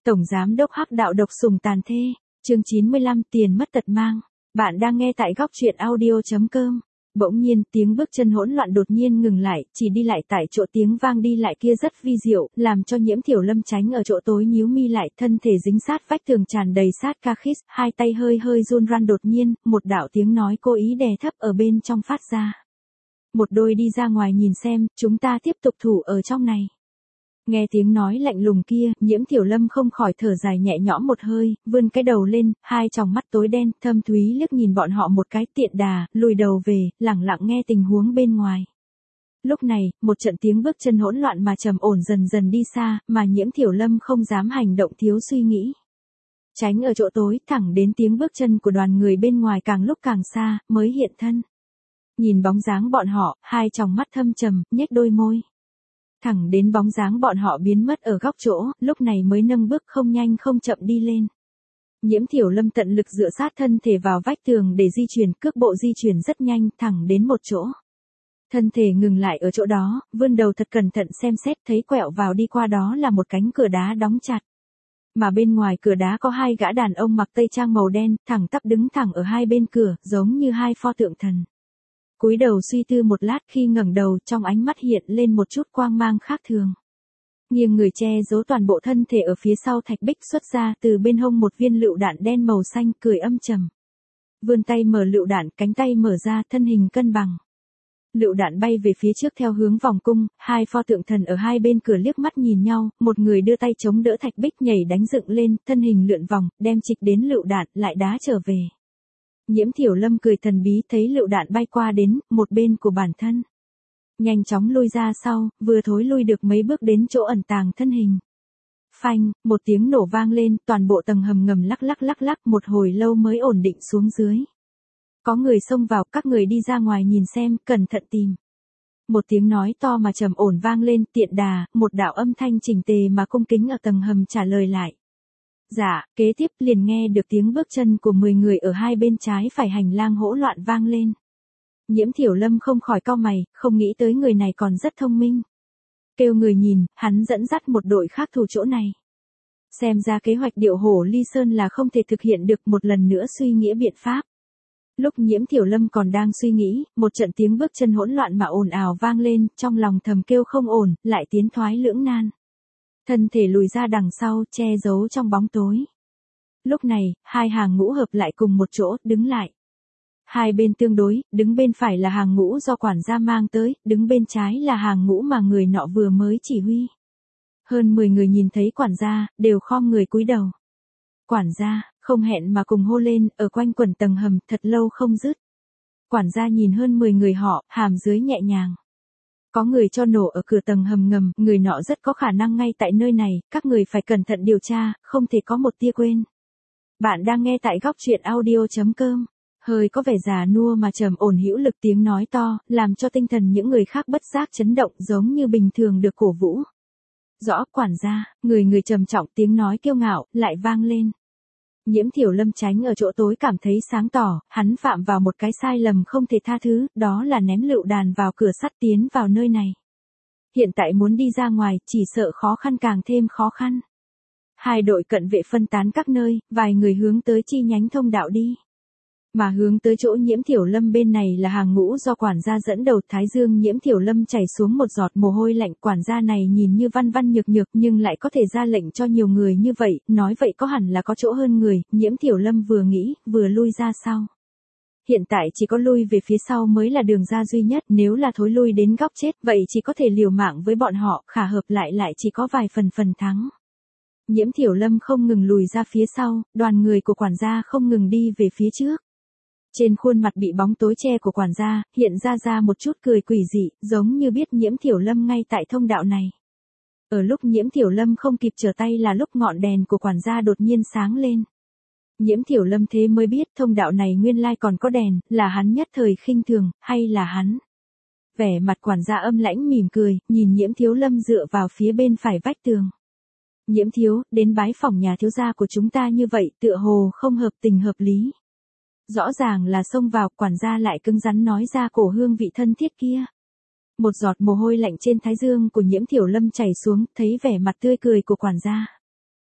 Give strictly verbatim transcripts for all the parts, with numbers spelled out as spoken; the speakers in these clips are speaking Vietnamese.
Tổng giám đốc Hắc đạo độc sủng tàn thê, chương chín mươi lăm tiền mất tật mang. Bạn đang nghe tại góc truyện audio chấm com. Bỗng nhiên, tiếng bước chân hỗn loạn đột nhiên ngừng lại, chỉ đi lại tại chỗ tiếng vang đi lại kia rất vi diệu, làm cho Nhiễm Thiểu Lâm tránh ở chỗ tối nhíu mi lại, thân thể dính sát vách tường tràn đầy sát ca khít, hai tay hơi hơi run run đột nhiên, một đạo tiếng nói cố ý đè thấp ở bên trong phát ra. Một đôi đi ra ngoài nhìn xem, chúng ta tiếp tục thủ ở trong này. Nghe tiếng nói lạnh lùng kia, Nhiễm Thiểu Lâm không khỏi thở dài nhẹ nhõm một hơi, vươn cái đầu lên, hai tròng mắt tối đen, thâm thúy liếc nhìn bọn họ một cái tiện đà, lùi đầu về, lẳng lặng nghe tình huống bên ngoài. Lúc này, một trận tiếng bước chân hỗn loạn mà trầm ổn dần dần đi xa, mà Nhiễm Thiểu Lâm không dám hành động thiếu suy nghĩ. Tránh ở chỗ tối, thẳng đến tiếng bước chân của đoàn người bên ngoài càng lúc càng xa, mới hiện thân. Nhìn bóng dáng bọn họ, hai tròng mắt thâm trầm, nhếch đôi môi. Thẳng đến bóng dáng bọn họ biến mất ở góc chỗ, lúc này mới nâng bước không nhanh không chậm đi lên. Nhiễm Thiểu Lâm tận lực dựa sát thân thể vào vách tường để di chuyển, cước bộ di chuyển rất nhanh, thẳng đến một chỗ. Thân thể ngừng lại ở chỗ đó, vươn đầu thật cẩn thận xem xét, thấy quẹo vào đi qua đó là một cánh cửa đá đóng chặt. Mà bên ngoài cửa đá có hai gã đàn ông mặc tây trang màu đen, thẳng tắp đứng thẳng ở hai bên cửa, giống như hai pho tượng thần. Cúi đầu suy tư một lát, khi ngẩng đầu, trong ánh mắt hiện lên một chút quang mang khác thường. Nghiêng người che giấu toàn bộ thân thể ở phía sau thạch bích, xuất ra từ bên hông một viên lựu đạn đen màu xanh, cười âm trầm. Vươn tay mở lựu đạn, cánh tay mở ra, thân hình cân bằng. Lựu đạn bay về phía trước theo hướng vòng cung, hai pho tượng thần ở hai bên cửa liếc mắt nhìn nhau, một người đưa tay chống đỡ thạch bích nhảy đánh dựng lên, thân hình lượn vòng, đem chịch đến lựu đạn, lại đá trở về. Nhiễm Thiểu Lâm cười thần bí, thấy lựu đạn bay qua đến một bên của bản thân. Nhanh chóng lui ra sau, vừa thối lui được mấy bước đến chỗ ẩn tàng thân hình. Phanh, một tiếng nổ vang lên, toàn bộ tầng hầm ngầm lắc lắc lắc lắc một hồi lâu mới ổn định xuống dưới. Có người xông vào, các người đi ra ngoài nhìn xem, cẩn thận tìm. Một tiếng nói to mà trầm ổn vang lên, tiện đà, một đạo âm thanh chỉnh tề mà cung kính ở tầng hầm trả lời lại. Dạ, kế tiếp liền nghe được tiếng bước chân của mười người ở hai bên trái phải hành lang hỗn loạn vang lên. Nhiễm Thiểu Lâm không khỏi cau mày, không nghĩ tới người này còn rất thông minh. Kêu người nhìn, hắn dẫn dắt một đội khác thủ chỗ này. Xem ra kế hoạch điệu hổ ly sơn là không thể thực hiện được, một lần nữa suy nghĩa biện pháp. Lúc Nhiễm Thiểu Lâm còn đang suy nghĩ, một trận tiếng bước chân hỗn loạn mà ồn ào vang lên, trong lòng thầm kêu không ổn, lại tiến thoái lưỡng nan. Thân thể lùi ra đằng sau, che giấu trong bóng tối. Lúc này, hai hàng ngũ hợp lại cùng một chỗ, đứng lại. Hai bên tương đối, đứng bên phải là hàng ngũ do quản gia mang tới, đứng bên trái là hàng ngũ mà người nọ vừa mới chỉ huy. Hơn mười người nhìn thấy quản gia, đều khom người cúi đầu. Quản gia, không hẹn mà cùng hô lên, ở quanh quẩn tầng hầm, thật lâu không dứt. Quản gia nhìn hơn mười người họ, hàm dưới nhẹ nhàng. Có người cho nổ ở cửa tầng hầm ngầm, người nọ rất có khả năng ngay tại nơi này, các người phải cẩn thận điều tra, không thể có một tia quên. Bạn đang nghe tại góc truyện audio chấm com. Hơi có vẻ già nua mà trầm ổn hữu lực tiếng nói to, làm cho tinh thần những người khác bất giác chấn động, giống như bình thường được cổ vũ. Rõ, quản gia, người người trầm trọng, tiếng nói kiêu ngạo, lại vang lên. Nhiễm Thiểu Lâm tránh ở chỗ tối cảm thấy sáng tỏ, hắn phạm vào một cái sai lầm không thể tha thứ, đó là ném lựu đạn vào cửa sắt tiến vào nơi này. Hiện tại muốn đi ra ngoài, chỉ sợ khó khăn càng thêm khó khăn. Hai đội cận vệ phân tán các nơi, vài người hướng tới chi nhánh thông đạo đi. Mà hướng tới chỗ Nhiễm Thiểu Lâm bên này là hàng ngũ do quản gia dẫn đầu. Thái dương Nhiễm Thiểu Lâm chảy xuống một giọt mồ hôi lạnh, quản gia này nhìn như văn văn nhược nhược nhưng lại có thể ra lệnh cho nhiều người như vậy, nói vậy có hẳn là có chỗ hơn người. Nhiễm Thiểu Lâm vừa nghĩ, vừa lui ra sau. Hiện tại chỉ có lui về phía sau mới là đường ra duy nhất, nếu là thối lui đến góc chết, vậy chỉ có thể liều mạng với bọn họ, khả hợp lại lại chỉ có vài phần phần thắng. Nhiễm Thiểu Lâm không ngừng lùi ra phía sau, đoàn người của quản gia không ngừng đi về phía trước. Trên khuôn mặt bị bóng tối che của quản gia, hiện ra ra một chút cười quỷ dị, giống như biết Nhiễm Thiểu Lâm ngay tại thông đạo này. Ở lúc Nhiễm Thiểu Lâm không kịp trở tay là lúc ngọn đèn của quản gia đột nhiên sáng lên. Nhiễm Thiểu Lâm thế mới biết thông đạo này nguyên lai còn có đèn, là hắn nhất thời khinh thường, hay là hắn. Vẻ mặt quản gia âm lãnh mỉm cười, nhìn Nhiễm Thiểu Lâm dựa vào phía bên phải vách tường. Nhiễm thiếu, đến bái phỏng nhà thiếu gia của chúng ta như vậy, tựa hồ không hợp tình hợp lý. Rõ ràng là xông vào, quản gia lại cứng rắn nói ra cổ hương vị thân thiết kia. Một giọt mồ hôi lạnh trên thái dương của Nhiễm Thiểu Lâm chảy xuống, thấy vẻ mặt tươi cười của quản gia.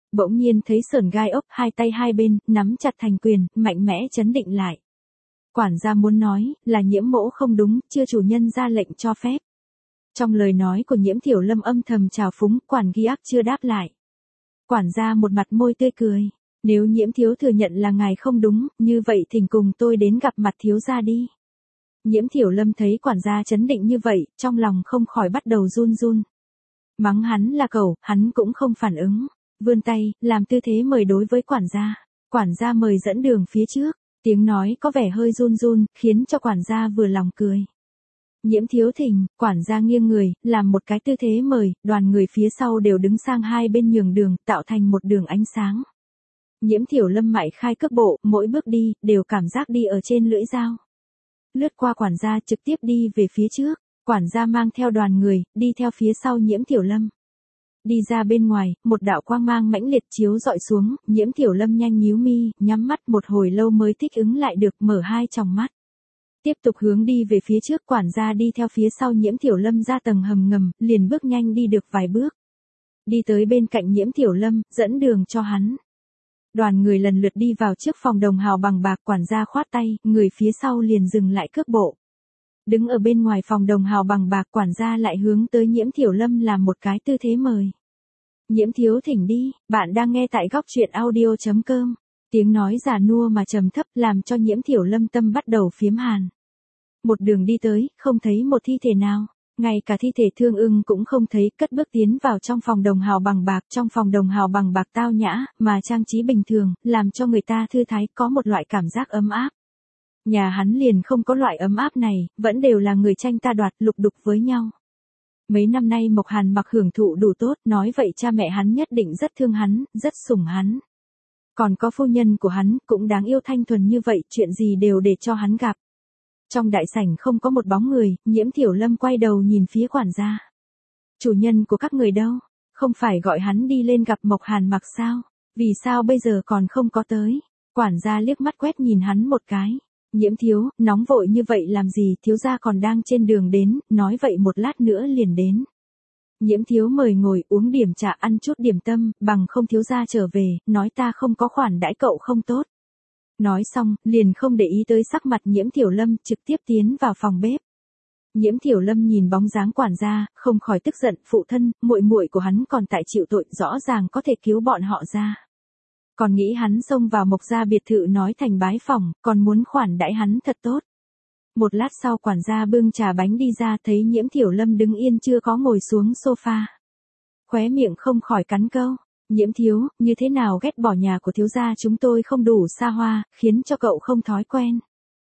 Bỗng nhiên thấy sởn gai ốc, hai tay hai bên, nắm chặt thành quyền, mạnh mẽ chấn định lại. Quản gia muốn nói, là Nhiễm Mỗ không đúng, chưa chủ nhân ra lệnh cho phép. Trong lời nói của Nhiễm Thiểu Lâm âm thầm trào phúng, quản ghi ác chưa đáp lại. Quản gia một mặt môi tươi cười. Nếu Nhiễm thiếu thừa nhận là ngài không đúng, như vậy thỉnh cùng tôi đến gặp mặt thiếu gia đi. Nhiễm Thiểu Lâm thấy quản gia chấn định như vậy, trong lòng không khỏi bắt đầu run run. Mắng hắn là cẩu, hắn cũng không phản ứng. Vươn tay, làm tư thế mời đối với quản gia. Quản gia mời dẫn đường phía trước. Tiếng nói có vẻ hơi run run, khiến cho quản gia vừa lòng cười. Nhiễm thiếu thỉnh, quản gia nghiêng người, làm một cái tư thế mời, đoàn người phía sau đều đứng sang hai bên nhường đường, tạo thành một đường ánh sáng. Nhiễm Thiểu Lâm mại khai cước bộ, mỗi bước đi, đều cảm giác đi ở trên lưỡi dao. Lướt qua quản gia trực tiếp đi về phía trước, quản gia mang theo đoàn người, đi theo phía sau Nhiễm Thiểu Lâm. Đi ra bên ngoài, một đạo quang mang mãnh liệt chiếu dọi xuống, Nhiễm Thiểu Lâm nhanh nhíu mi, nhắm mắt một hồi lâu mới thích ứng lại được, mở hai tròng mắt. Tiếp tục hướng đi về phía trước, quản gia đi theo phía sau Nhiễm Thiểu Lâm ra tầng hầm ngầm, liền bước nhanh đi được vài bước. Đi tới bên cạnh Nhiễm Thiểu Lâm, dẫn đường cho hắn. Đoàn người lần lượt đi vào trước phòng đồng hào bằng bạc, quản gia khoát tay, người phía sau liền dừng lại cước bộ. Đứng ở bên ngoài phòng đồng hào bằng bạc, quản gia lại hướng tới Nhiễm Thiểu Lâm làm một cái tư thế mời. Nhiễm thiếu thỉnh đi, bạn đang nghe tại góc truyện audio chấm com. Tiếng nói già nua mà trầm thấp làm cho Nhiễm Thiểu Lâm tâm bắt đầu phiếm hàn. Một đường đi tới, không thấy một thi thể nào. Ngay cả thi thể Thương Ưng cũng không thấy, cất bước tiến vào trong phòng đồng hào bằng bạc. Trong phòng đồng hào bằng bạc tao nhã, mà trang trí bình thường, làm cho người ta thư thái, có một loại cảm giác ấm áp. Nhà hắn liền không có loại ấm áp này, vẫn đều là người tranh ta đoạt, lục đục với nhau. Mấy năm nay Mộc Hàn Mặc hưởng thụ đủ tốt, nói vậy cha mẹ hắn nhất định rất thương hắn, rất sủng hắn. Còn có phu nhân của hắn, cũng đáng yêu thanh thuần như vậy, chuyện gì đều để cho hắn gặp. Trong đại sảnh không có một bóng người, Nhiễm Thiểu Lâm quay đầu nhìn phía quản gia. Chủ nhân của các người đâu? Không phải gọi hắn đi lên gặp Mộc Hàn Mặc sao? Vì sao bây giờ còn không có tới? Quản gia liếc mắt quét nhìn hắn một cái. Nhiễm thiếu, nóng vội như vậy làm gì, thiếu gia còn đang trên đường đến, nói vậy một lát nữa liền đến. Nhiễm thiếu mời ngồi uống điểm trà, ăn chút điểm tâm, bằng không thiếu gia trở về, nói ta không có khoản đãi cậu không tốt. Nói xong, liền không để ý tới sắc mặt Nhiễm Thiểu Lâm, trực tiếp tiến vào phòng bếp. Nhiễm Thiểu Lâm nhìn bóng dáng quản gia, không khỏi tức giận, phụ thân, muội muội của hắn còn tại chịu tội, rõ ràng có thể cứu bọn họ ra. Còn nghĩ hắn xông vào Mộc gia biệt thự nói thành bái phỏng, còn muốn khoản đãi hắn thật tốt. Một lát sau quản gia bưng trà bánh đi ra, thấy Nhiễm Thiểu Lâm đứng yên chưa có ngồi xuống sofa. Khóe miệng không khỏi cắn câu. Nhiễm thiếu, như thế nào ghét bỏ nhà của thiếu gia chúng tôi không đủ xa hoa, khiến cho cậu không thói quen.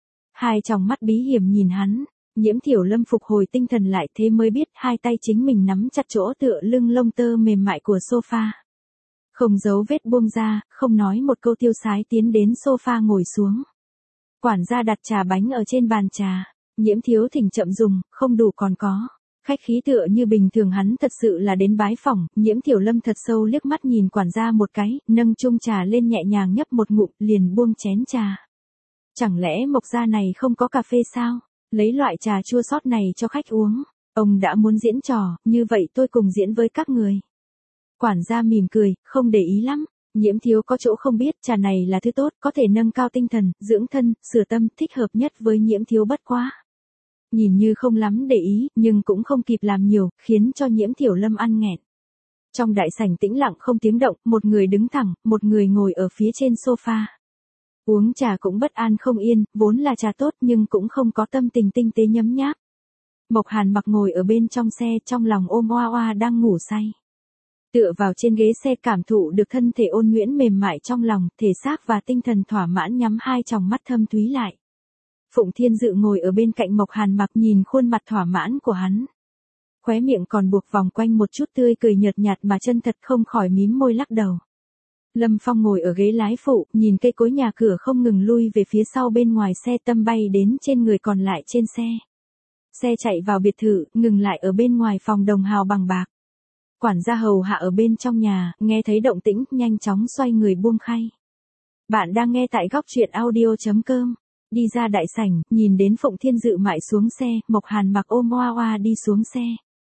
Hai tròng mắt bí hiểm nhìn hắn, Nhiễm Thiểu Lâm phục hồi tinh thần lại, thế mới biết hai tay chính mình nắm chặt chỗ tựa lưng lông tơ mềm mại của sofa. Không giấu vết buông ra, không nói một câu tiêu sái tiến đến sofa ngồi xuống. Quản gia đặt trà bánh ở trên bàn trà, Nhiễm thiếu thỉnh chậm dùng, không đủ còn có. Khách khí tựa như bình thường, hắn thật sự là đến bái phỏng. Nhiễm Thiểu Lâm thật sâu liếc mắt nhìn quản gia một cái, nâng chung trà lên nhẹ nhàng nhấp một ngụm, liền buông chén trà. Chẳng lẽ Mộc gia này không có cà phê sao? Lấy loại trà chua xót này cho khách uống. Ông đã muốn diễn trò, như vậy tôi cùng diễn với các người. Quản gia mỉm cười, không để ý lắm. Nhiễm thiếu có chỗ không biết, trà này là thứ tốt, có thể nâng cao tinh thần, dưỡng thân, sửa tâm, thích hợp nhất với Nhiễm thiếu bất quá. Nhìn như không lắm để ý, nhưng cũng không kịp làm nhiều, khiến cho Nhiễm Thiểu Lâm ăn nghẹn. Trong đại sảnh tĩnh lặng không tiếng động, một người đứng thẳng, một người ngồi ở phía trên sofa. Uống trà cũng bất an không yên, vốn là trà tốt nhưng cũng không có tâm tình tinh tế nhấm nháp. Mộc Hàn Mặc ngồi ở bên trong xe, trong lòng ôm oa oa đang ngủ say. Tựa vào trên ghế xe, cảm thụ được thân thể ôn nhuyễn mềm mại trong lòng, thể xác và tinh thần thỏa mãn, nhắm hai tròng mắt thâm thúy lại. Phụng Thiên Dự ngồi ở bên cạnh Mộc Hàn Mặc, nhìn khuôn mặt thỏa mãn của hắn. Khóe miệng còn buộc vòng quanh một chút tươi cười nhợt nhạt mà chân thật, không khỏi mím môi lắc đầu. Lâm Phong ngồi ở ghế lái phụ, nhìn cây cối nhà cửa không ngừng lui về phía sau bên ngoài xe, tâm bay đến trên người còn lại trên xe. Xe chạy vào biệt thự, ngừng lại ở bên ngoài phòng đồng hào bằng bạc. Quản gia hầu hạ ở bên trong nhà, nghe thấy động tĩnh, nhanh chóng xoay người buông khay. Bạn đang nghe tại góc truyện audio chấm com. Đi ra đại sảnh, nhìn đến Phụng Thiên Dự mại xuống xe, Mộc Hàn Mặc ôm oa oa đi xuống xe.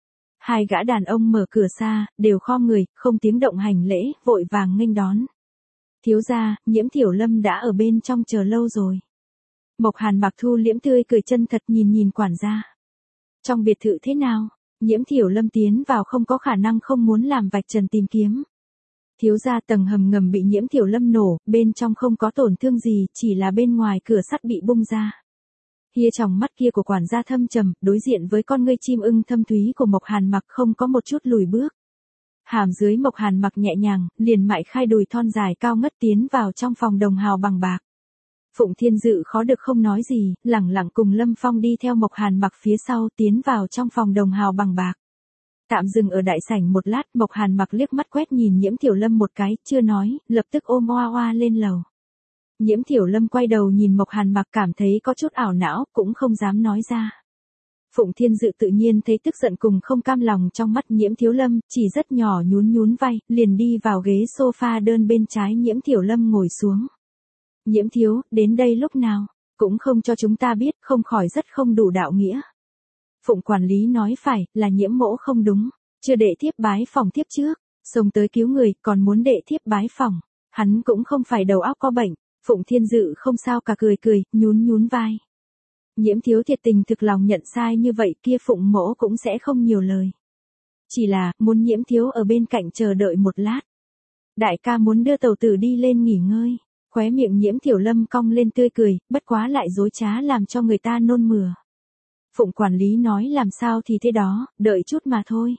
Hai gã đàn ông mở cửa xa, đều khom người, không tiếng động hành lễ, vội vàng nghênh đón. Thiếu gia, Nhiễm Thiểu Lâm đã ở bên trong chờ lâu rồi. Mộc Hàn Mặc thu liễm tươi cười chân thật nhìn nhìn quản gia. Trong biệt thự thế nào? Nhiễm Thiểu Lâm tiến vào không có khả năng không muốn làm vạch trần tìm kiếm. Thiếu gia, tầng hầm ngầm bị Nhiễm Thiểu Lâm nổ, bên trong không có tổn thương gì, chỉ là bên ngoài cửa sắt bị bung ra. Hia tròng mắt kia của quản gia thâm trầm, đối diện với con ngươi chim ưng thâm thúy của Mộc Hàn Mặc không có một chút lùi bước. Hàm dưới Mộc Hàn Mặc nhẹ nhàng, liền mại khai đùi thon dài cao ngất tiến vào trong phòng đồng hào bằng bạc. Phụng Thiên Dự khó được không nói gì, lẳng lặng cùng Lâm Phong đi theo Mộc Hàn Mặc phía sau tiến vào trong phòng đồng hào bằng bạc. Tạm dừng ở đại sảnh một lát, Mộc Hàn Mặc liếc mắt quét nhìn Nhiễm Thiểu Lâm một cái, chưa nói, lập tức ôm Oa Oa lên lầu. Nhiễm Thiểu Lâm quay đầu nhìn Mộc Hàn Mặc cảm thấy có chút ảo não, cũng không dám nói ra. Phụng Thiên Dự tự nhiên thấy tức giận cùng không cam lòng trong mắt Nhiễm Thiểu Lâm, chỉ rất nhỏ nhún nhún vai, liền đi vào ghế sofa đơn bên trái Nhiễm Thiểu Lâm ngồi xuống. Nhiễm thiếu, đến đây lúc nào, cũng không cho chúng ta biết, không khỏi rất không đủ đạo nghĩa. Phụng quản lý nói phải, là Nhiễm mỗ không đúng, chưa đệ thiếp bái phòng tiếp trước, xông tới cứu người, còn muốn đệ thiếp bái phòng, hắn cũng không phải đầu óc có bệnh. Phụng Thiên Dự không sao cả cười cười, nhún nhún vai. Nhiễm thiếu thiệt tình thực lòng nhận sai như vậy kia Phụng mỗ cũng sẽ không nhiều lời. Chỉ là, muốn Nhiễm thiếu ở bên cạnh chờ đợi một lát. Đại ca muốn đưa tàu tử đi lên nghỉ ngơi. Khóe miệng Nhiễm Thiểu Lâm cong lên tươi cười, bất quá lại dối trá làm cho người ta nôn mửa. Phụng quản lý nói làm sao thì thế đó, đợi chút mà thôi.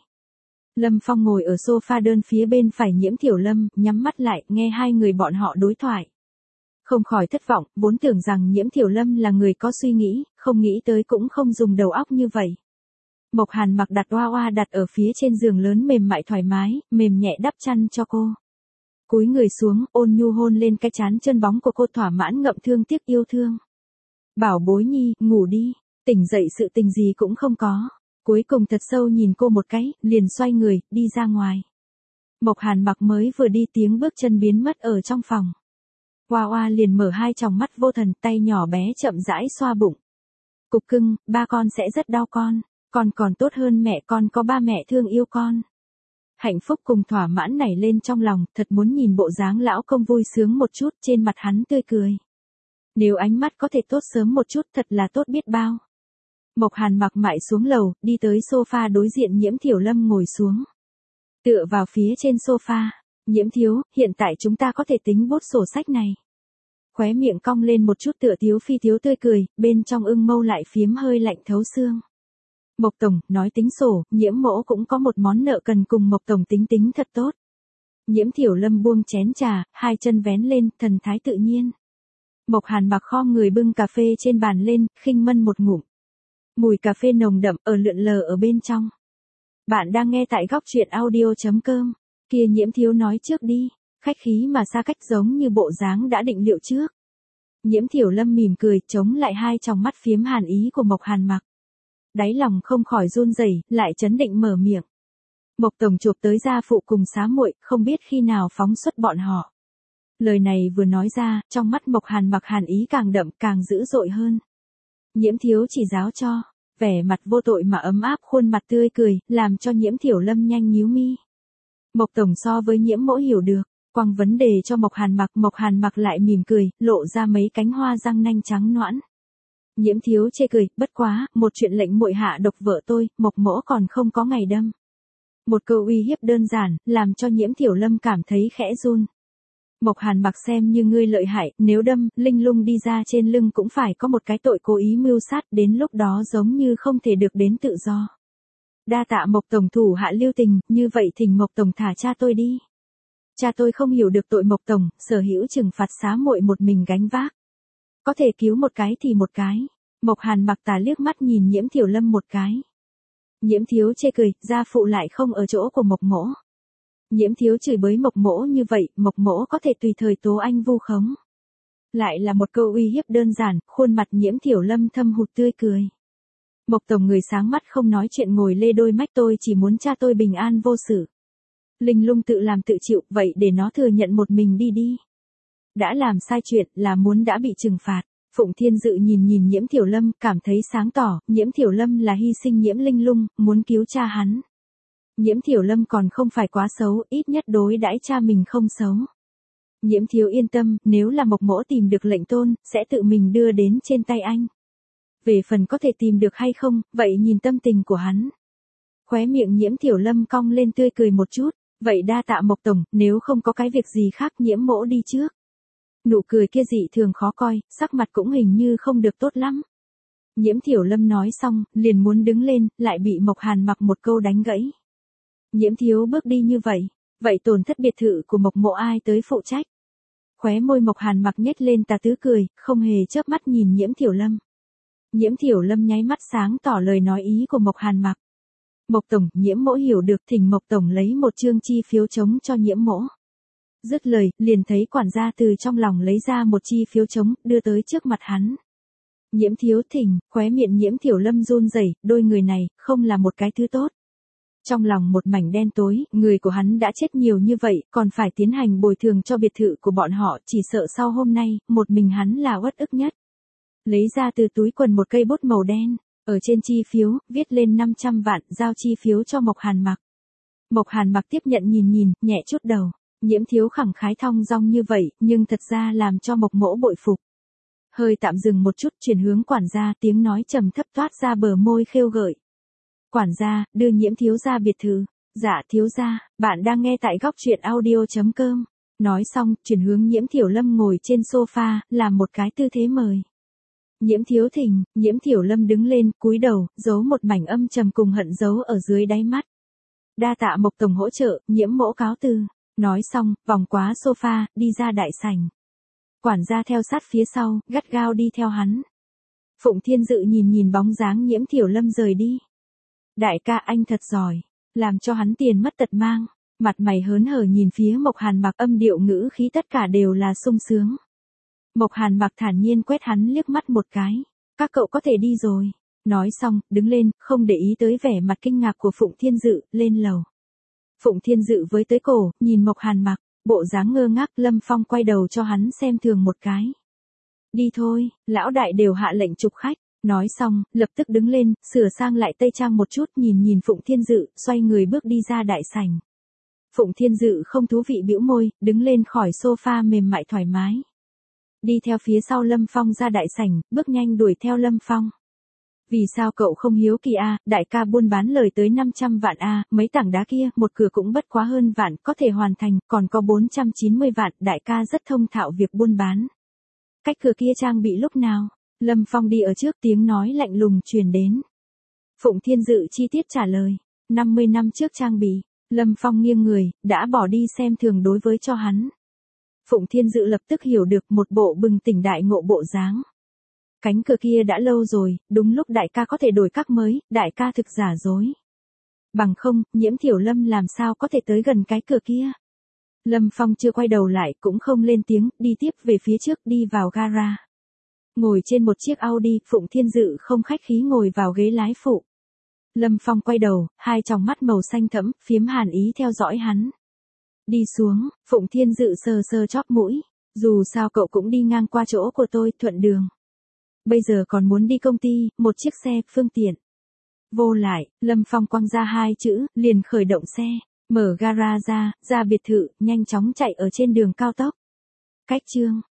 Lâm Phong ngồi ở sofa đơn phía bên phải Nhiễm Thiểu Lâm, nhắm mắt lại, nghe hai người bọn họ đối thoại. Không khỏi thất vọng, vốn tưởng rằng Nhiễm Thiểu Lâm là người có suy nghĩ, không nghĩ tới cũng không dùng đầu óc như vậy. Mộc Hàn Mặc đặt Oa Oa đặt ở phía trên giường lớn mềm mại thoải mái, mềm nhẹ đắp chăn cho cô. Cúi người xuống, ôn nhu hôn lên cái trán chân bóng của cô thỏa mãn ngậm thương tiếc yêu thương. Bảo bối nhi, ngủ đi, tỉnh dậy sự tình gì cũng không có. Cuối cùng thật sâu nhìn cô một cái, liền xoay người, đi ra ngoài. Mộc Hàn Mặc mới vừa đi tiếng bước chân biến mất ở trong phòng. Oa Oa liền mở hai tròng mắt vô thần, tay nhỏ bé chậm rãi xoa bụng. Cục cưng, ba con sẽ rất đau con, con còn tốt hơn mẹ con có ba mẹ thương yêu con. Hạnh phúc cùng thỏa mãn nảy lên trong lòng, thật muốn nhìn bộ dáng lão công vui sướng một chút, trên mặt hắn tươi cười. Nếu ánh mắt có thể tốt sớm một chút thật là tốt biết bao. Mộc Hàn Mặc mại xuống lầu, đi tới sofa đối diện Nhiễm Thiểu Lâm ngồi xuống. Tựa vào phía trên sofa, Nhiễm thiếu, hiện tại chúng ta có thể tính bút sổ sách này. Khóe miệng cong lên một chút tựa thiếu phi thiếu tươi cười, bên trong ưng mâu lại phiếm hơi lạnh thấu xương. Mộc Tổng, nói tính sổ, Nhiễm mỗ cũng có một món nợ cần cùng Mộc Tổng tính tính thật tốt. Nhiễm Thiểu Lâm buông chén trà, hai chân vén lên, thần thái tự nhiên. Mộc Hàn Mặc khom người bưng cà phê trên bàn lên, khinh mân một ngụm. Mùi cà phê nồng đậm ở lượn lờ ở bên trong. Bạn đang nghe tại góc truyện audio chấm com. Kia Nhiễm thiếu nói trước đi, khách khí mà xa cách giống như bộ dáng đã định liệu trước. Nhiễm Thiểu Lâm mỉm cười, chống lại hai tròng mắt phiếm hàn ý của Mộc Hàn Mặc. Đáy lòng không khỏi run rẩy, lại chấn định mở miệng. Mộc Tổng chụp tới gia phụ cùng xá muội, không biết khi nào phóng xuất bọn họ. Lời này vừa nói ra, trong mắt Mộc Hàn Mặc hàn ý càng đậm, càng dữ dội hơn. Nhiễm thiếu chỉ giáo cho, vẻ mặt vô tội mà ấm áp, khuôn mặt tươi cười, làm cho Nhiễm Thiểu Lâm nhanh nhíu mi. Mộc Tổng so với Nhiễm mỗ hiểu được, quăng vấn đề cho Mộc Hàn Mặc, Mộc Hàn Mặc lại mỉm cười, lộ ra mấy cánh hoa răng nanh trắng nõn. Nhiễm thiếu chê cười, bất quá, một chuyện lệnh muội hạ độc vợ tôi, Mộc mỗ còn không có ngày đâm. Một câu uy hiếp đơn giản, làm cho Nhiễm Thiểu Lâm cảm thấy khẽ run. Mộc Hàn Mặc xem như ngươi lợi hại, nếu đâm, linh lung đi ra trên lưng cũng phải có một cái tội cố ý mưu sát, đến lúc đó giống như không thể được đến tự do. Đa tạ Mộc Tổng thủ hạ lưu tình, như vậy thỉnh Mộc Tổng thả cha tôi đi. Cha tôi không hiểu được tội Mộc Tổng, sở hữu trừng phạt xá muội một mình gánh vác. Có thể cứu một cái thì một cái. Mộc Hàn Mặc tà liếc mắt nhìn Nhiễm Thiểu Lâm một cái. Nhiễm thiếu chê cười, gia phụ lại không ở chỗ của Mộc mỗ. Nhiễm thiếu chửi bới Mộc mỗ như vậy, Mộc mỗ có thể tùy thời tố anh vu khống. Lại là một câu uy hiếp đơn giản, khuôn mặt Nhiễm Thiểu Lâm thâm hụt tươi cười. Mộc Tổng người sáng mắt không nói chuyện ngồi lê đôi mách, tôi chỉ muốn cha tôi bình an vô sự. Linh lung tự làm tự chịu, vậy để nó thừa nhận một mình đi đi. Đã làm sai chuyện là muốn đã bị trừng phạt. Phụng Thiên Dự nhìn nhìn Nhiễm Thiểu Lâm, cảm thấy sáng tỏ, Nhiễm Thiểu Lâm là hy sinh Nhiễm Linh lung, muốn cứu cha hắn. Nhiễm Thiểu Lâm còn không phải quá xấu, ít nhất đối đãi cha mình không xấu. Nhiễm Thiếu yên tâm, nếu là Mộc Mỗ tìm được lệnh tôn, sẽ tự mình đưa đến trên tay anh. Về phần có thể tìm được hay không, vậy nhìn tâm tình của hắn. Khóe miệng Nhiễm Thiểu Lâm cong lên tươi cười một chút, vậy đa tạ Mộc Tổng, nếu không có cái việc gì khác Nhiễm Mỗ đi trước. Nụ cười kia dị thường khó coi, sắc mặt cũng hình như không được tốt lắm. Nhiễm Thiểu Lâm nói xong, liền muốn đứng lên, lại bị Mộc Hàn Mặc một câu đánh gãy. Nhiễm Thiếu bước đi như vậy, vậy tổn thất biệt thự của Mộc Mộ ai tới phụ trách? Khóe môi Mộc Hàn Mặc nhếch lên tà tứ cười, không hề chớp mắt nhìn Nhiễm Thiểu Lâm. Nhiễm Thiểu Lâm nháy mắt sáng tỏ lời nói ý của Mộc Hàn Mặc. Mộc Tổng, Nhiễm Mỗ hiểu được, thỉnh Mộc Tổng lấy một chương chi phiếu trống cho Nhiễm Mỗ. Dứt lời, liền thấy quản gia từ trong lòng lấy ra một chi phiếu trống, đưa tới trước mặt hắn. Nhiễm Thiếu thỉnh, khóe miệng Nhiễm Thiểu Lâm run rẩy, đôi người này, không là một cái thứ tốt. Trong lòng một mảnh đen tối, người của hắn đã chết nhiều như vậy, còn phải tiến hành bồi thường cho biệt thự của bọn họ, chỉ sợ sau hôm nay, một mình hắn là uất ức nhất. Lấy ra từ túi quần một cây bút màu đen, ở trên chi phiếu, viết lên năm trăm vạn, giao chi phiếu cho Mộc Hàn Mặc. Mộc Hàn Mặc tiếp nhận nhìn nhìn, nhẹ chút đầu. Nhiễm Thiếu khẳng khái thong dong như vậy, nhưng thật ra làm cho Mộc Mỗ bội phục. Hơi tạm dừng một chút, chuyển hướng quản gia, tiếng nói trầm thấp toát ra bờ môi khêu gợi. Quản gia, đưa Nhiễm Thiếu ra biệt thự. Dạ thiếu gia, bạn đang nghe tại góc truyện audio chấm com. Nói xong, chuyển hướng Nhiễm Thiểu Lâm ngồi trên sofa, làm một cái tư thế mời. Nhiễm Thiếu thỉnh, Nhiễm Thiểu Lâm đứng lên, cúi đầu, giấu một mảnh âm trầm cùng hận giấu ở dưới đáy mắt. Đa tạ Mộc Tổng hỗ trợ, Nhiễm Mỗ cáo từ. Nói xong, vòng quá sofa, đi ra đại sảnh. Quản gia theo sát phía sau, gắt gao đi theo hắn. Phụng Thiên Dự nhìn nhìn bóng dáng Nhiễm Thiểu Lâm rời đi. Đại ca anh thật giỏi, làm cho hắn tiền mất tật mang. Mặt mày hớn hở nhìn phía Mộc Hàn Mặc, âm điệu ngữ khí tất cả đều là sung sướng. Mộc Hàn Mặc thản nhiên quét hắn liếc mắt một cái. Các cậu có thể đi rồi. Nói xong, đứng lên, không để ý tới vẻ mặt kinh ngạc của Phụng Thiên Dự, lên lầu. Phụng Thiên Dự với tới cổ, nhìn Mộc Hàn Mặc, bộ dáng ngơ ngác, Lâm Phong quay đầu cho hắn xem thường một cái. Đi thôi, lão đại đều hạ lệnh chụp khách. Nói xong, lập tức đứng lên, sửa sang lại tây trang một chút, nhìn nhìn Phụng Thiên Dự, xoay người bước đi ra đại sảnh. Phụng Thiên Dự không thú vị bĩu môi, đứng lên khỏi sofa mềm mại thoải mái. Đi theo phía sau Lâm Phong ra đại sảnh, bước nhanh đuổi theo Lâm Phong. Vì sao cậu không hiếu kỳ a, à, đại ca buôn bán lời tới năm trăm vạn a, à, mấy tảng đá kia, một cửa cũng bất quá hơn vạn, có thể hoàn thành, còn có bốn trăm chín mươi vạn, đại ca rất thông thạo việc buôn bán. Cách cửa kia trang bị lúc nào? Lâm Phong đi ở trước, tiếng nói lạnh lùng truyền đến. Phụng Thiên Dự chi tiết trả lời, năm mươi năm trước trang bị. Lâm Phong nghiêng người, đã bỏ đi xem thường đối với cho hắn. Phụng Thiên Dự lập tức hiểu được, một bộ bừng tỉnh đại ngộ bộ dáng. Cánh cửa kia đã lâu rồi, đúng lúc đại ca có thể đổi các mới, đại ca thực giả dối. Bằng không, Nhiễm Thiểu Lâm làm sao có thể tới gần cái cửa kia. Lâm Phong chưa quay đầu lại, cũng không lên tiếng, đi tiếp về phía trước, đi vào gara. Ngồi trên một chiếc Audi, Phụng Thiên Dự không khách khí ngồi vào ghế lái phụ. Lâm Phong quay đầu, hai tròng mắt màu xanh thẫm, phiếm hàn ý theo dõi hắn. Đi xuống, Phụng Thiên Dự sờ sờ chóp mũi. Dù sao cậu cũng đi ngang qua chỗ của tôi, thuận đường. Bây giờ còn muốn đi công ty, một chiếc xe, phương tiện. Vô lại, Lâm Phong quăng ra hai chữ, liền khởi động xe, mở gara ra, ra biệt thự, nhanh chóng chạy ở trên đường cao tốc. Cách chương